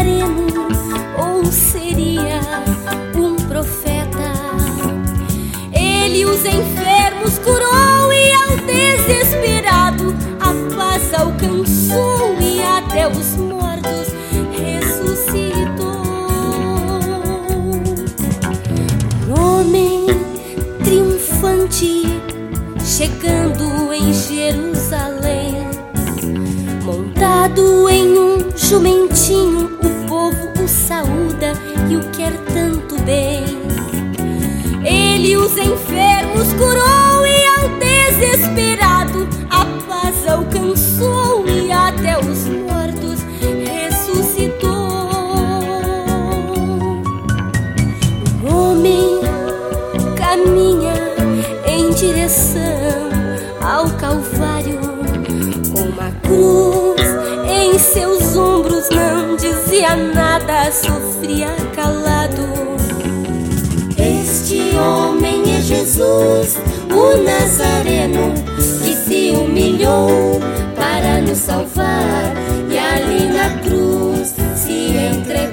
Nazareno ou seria um profeta? Ele os enfermos curou e ao desesperado a paz alcançou e até os mortos ressuscitou. Um homem triunfante chegando em Jerusalém, montado em um jumentinho, o povo o saúda e o quer tanto bem. Ele os enfermos curou e ao desesperado a paz alcançou e até os mortos ressuscitou. O homem caminha em direção ao Calvário com uma cruz em seus ombros, não dizia nada, sofria calado. Este homem é Jesus, o Nazareno, que se humilhou para nos salvar e ali na cruz se entregou.